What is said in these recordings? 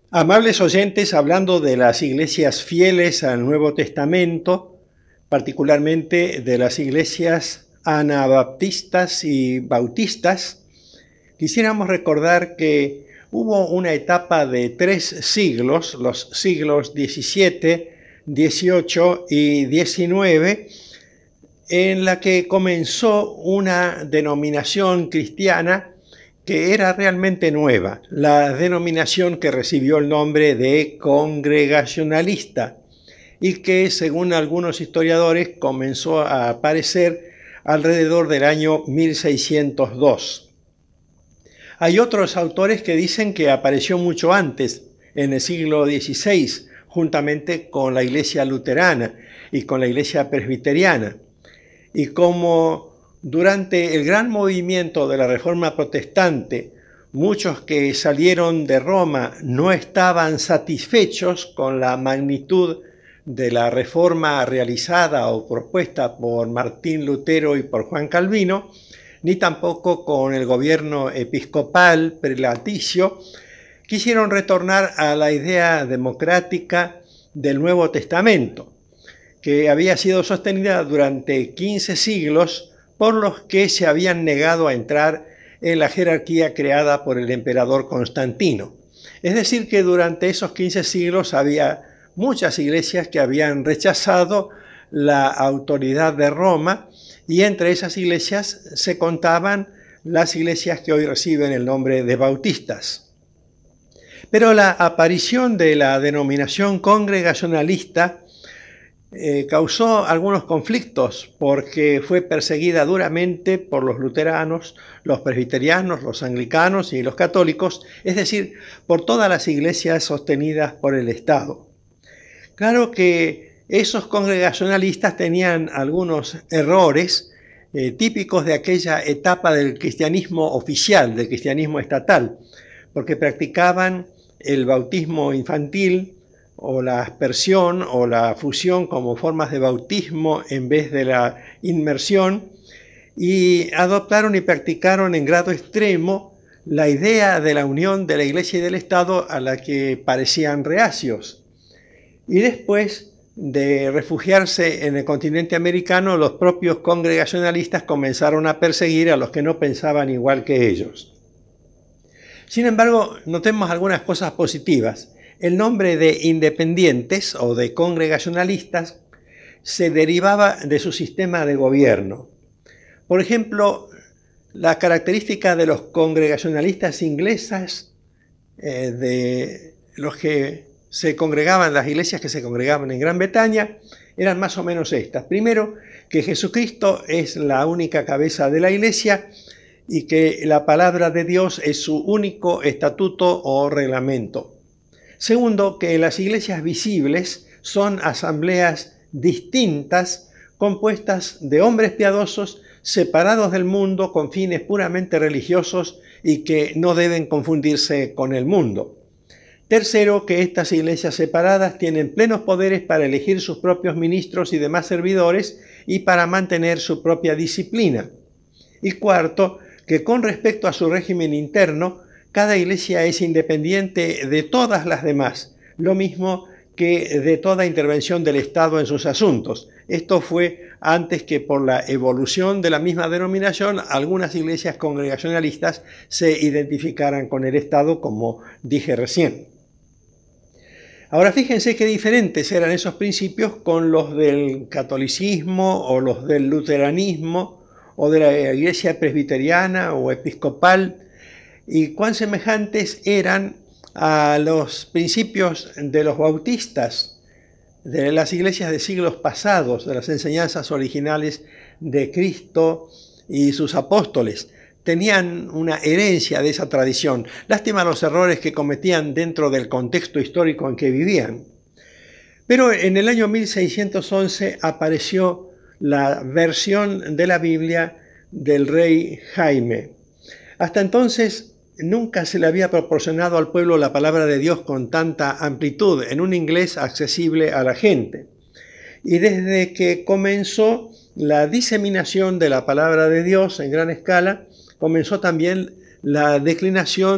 Amables oyentes, hablando de las iglesias fieles al Nuevo Testamento, particularmente de las iglesias anabaptistas y bautistas, quisiéramos recordar que hubo una etapa de 3 siglos, los siglos XVII, XVIII y XIX, en la que comenzó una denominación cristiana que era realmente nueva, la denominación que recibió el nombre de congregacionalista y que, según algunos historiadores, comenzó a aparecer alrededor del año 1602. Hay otros autores que dicen que apareció mucho antes, en el siglo XVI, juntamente con la iglesia luterana y con la iglesia presbiteriana. Y como durante el gran movimiento de la Reforma Protestante, muchos que salieron de Roma no estaban satisfechos con la magnitud de la reforma realizada o propuesta por Martín Lutero y por Juan Calvino, ni tampoco con el gobierno episcopal prelaticio, quisieron retornar a la idea democrática del Nuevo Testamento, que había sido sostenida durante 15 siglos por los que se habían negado a entrar en la jerarquía creada por el emperador Constantino. Es decir, que durante esos 15 siglos había muchas iglesias que habían rechazado la autoridad de Roma, y entre esas iglesias se contaban las iglesias que hoy reciben el nombre de bautistas. Pero la aparición de la denominación congregacionalista causó algunos conflictos porque fue perseguida duramente por los luteranos, los presbiterianos, los anglicanos y los católicos, es decir, por todas las iglesias sostenidas por el Estado. Claro que esos congregacionalistas tenían algunos errores típicos de aquella etapa del cristianismo oficial, del cristianismo estatal, porque practicaban el bautismo infantil, o la aspersión o la fusión como formas de bautismo en vez de la inmersión, y adoptaron y practicaron en grado extremo la idea de la unión de la Iglesia y del Estado a la que parecían reacios. Y después de refugiarse en el continente americano, los propios congregacionalistas comenzaron a perseguir a los que no pensaban igual que ellos. Sin embargo, notemos algunas cosas positivas. El nombre de independientes o de congregacionalistas se derivaba de su sistema de gobierno. Por ejemplo, la característica de los congregacionalistas ingleses, de los que se congregaban, las iglesias que se congregaban en Gran Bretaña, eran más o menos estas. Primero, que Jesucristo es la única cabeza de la iglesia y que la palabra de Dios es su único estatuto o reglamento. Segundo, que las iglesias visibles son asambleas distintas, compuestas de hombres piadosos, separados del mundo con fines puramente religiosos y que no deben confundirse con el mundo. Tercero, que estas iglesias separadas tienen plenos poderes para elegir sus propios ministros y demás servidores y para mantener su propia disciplina. Y cuarto, que con respecto a su régimen interno, cada iglesia es independiente de todas las demás, lo mismo que de toda intervención del Estado en sus asuntos. Esto fue antes que por la evolución de la misma denominación algunas iglesias congregacionalistas se identificaran con el Estado, como dije recién. Ahora fíjense qué diferentes eran esos principios con los del catolicismo o los del luteranismo o de la iglesia presbiteriana o episcopal, y cuán semejantes eran a los principios de los bautistas, de las iglesias de siglos pasados, de las enseñanzas originales de Cristo y sus apóstoles. Tenían una herencia de esa tradición. Lástima los errores que cometían dentro del contexto histórico en que vivían. Pero en el año 1611 apareció la versión de la Biblia del rey Jaime. Hasta entonces nunca se le había proporcionado al pueblo la palabra de Dios con tanta amplitud, en un inglés accesible a la gente. Y desde que comenzó la diseminación de la palabra de Dios en gran escala, comenzó también la declinación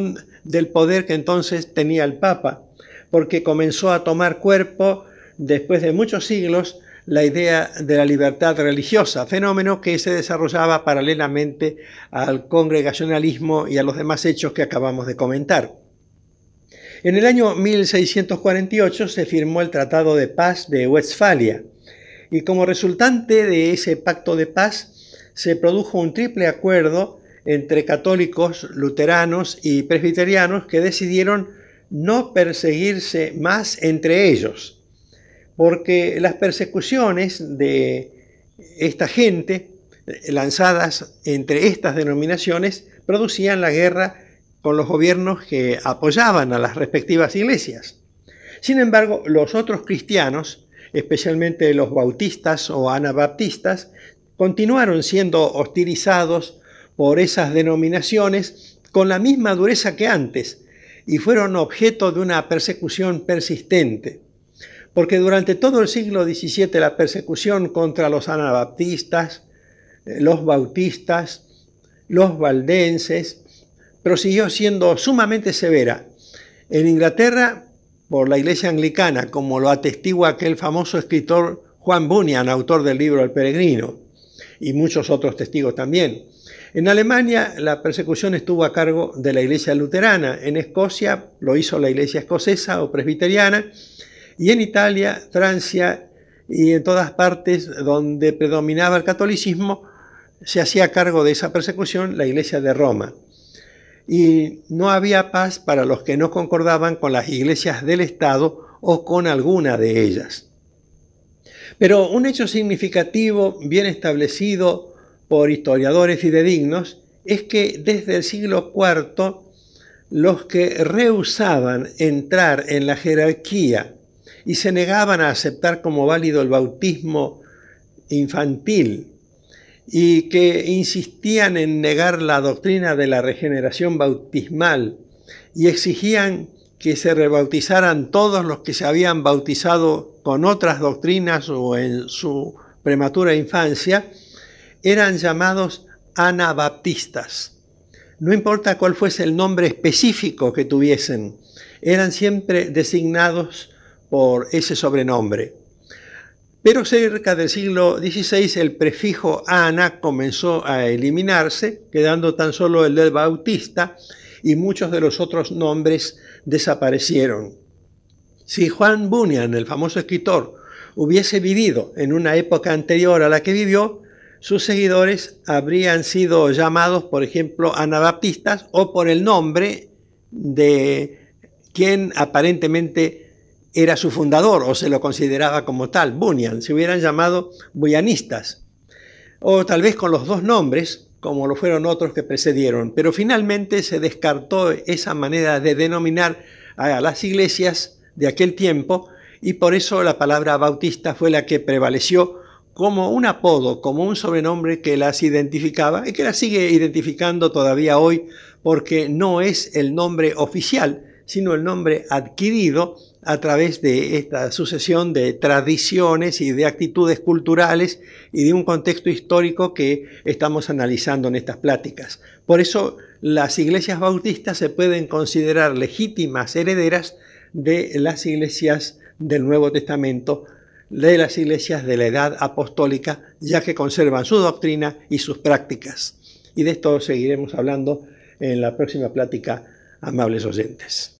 del poder que entonces tenía el Papa, porque comenzó a tomar cuerpo, después de muchos siglos, la idea de la libertad religiosa, fenómeno que se desarrollaba paralelamente al congregacionalismo y a los demás hechos que acabamos de comentar. En el año 1648 se firmó el Tratado de Paz de Westfalia, y como resultante de ese pacto de paz se produjo un triple acuerdo entre católicos, luteranos y presbiterianos que decidieron no perseguirse más entre ellos, porque las persecuciones de esta gente lanzadas entre estas denominaciones producían la guerra con los gobiernos que apoyaban a las respectivas iglesias. Sin embargo, los otros cristianos, especialmente los bautistas o anabaptistas, continuaron siendo hostilizados por esas denominaciones con la misma dureza que antes y fueron objeto de una persecución persistente. Porque durante todo el siglo XVII la persecución contra los anabaptistas, los bautistas, los valdenses, prosiguió siendo sumamente severa. En Inglaterra, por la Iglesia Anglicana, como lo atestigua aquel famoso escritor Juan Bunyan, autor del libro El Peregrino, y muchos otros testigos también. En Alemania la persecución estuvo a cargo de la Iglesia luterana, en Escocia lo hizo la Iglesia escocesa o presbiteriana, y en Italia, Francia y en todas partes donde predominaba el catolicismo, se hacía cargo de esa persecución la Iglesia de Roma. Y no había paz para los que no concordaban con las iglesias del Estado o con alguna de ellas. Pero un hecho significativo, bien establecido por historiadores fidedignos, es que desde el siglo IV los que rehusaban entrar en la jerarquía y se negaban a aceptar como válido el bautismo infantil y que insistían en negar la doctrina de la regeneración bautismal y exigían que se rebautizaran todos los que se habían bautizado con otras doctrinas o en su prematura infancia, eran llamados anabaptistas. No importa cuál fuese el nombre específico que tuviesen, eran siempre designados por ese sobrenombre. Pero cerca del siglo XVI el prefijo ana comenzó a eliminarse, quedando tan solo el del bautista, y muchos de los otros nombres desaparecieron. Si Juan Bunyan, el famoso escritor, hubiese vivido en una época anterior a la que vivió, sus seguidores habrían sido llamados, por ejemplo, anabaptistas o por el nombre de quien aparentemente era su fundador o se lo consideraba como tal, Bunyan. Se hubieran llamado buyanistas, o tal vez con los dos nombres, como lo fueron otros que precedieron. Pero finalmente se descartó esa manera de denominar a las iglesias de aquel tiempo y por eso la palabra bautista fue la que prevaleció como un apodo, como un sobrenombre que las identificaba y que las sigue identificando todavía hoy, porque no es el nombre oficial, sino el nombre adquirido a través de esta sucesión de tradiciones y de actitudes culturales y de un contexto histórico que estamos analizando en estas pláticas. Por eso las iglesias bautistas se pueden considerar legítimas herederas de las iglesias del Nuevo Testamento, de las iglesias de la Edad Apostólica, ya que conservan su doctrina y sus prácticas. Y de esto seguiremos hablando en la próxima plática, amables oyentes.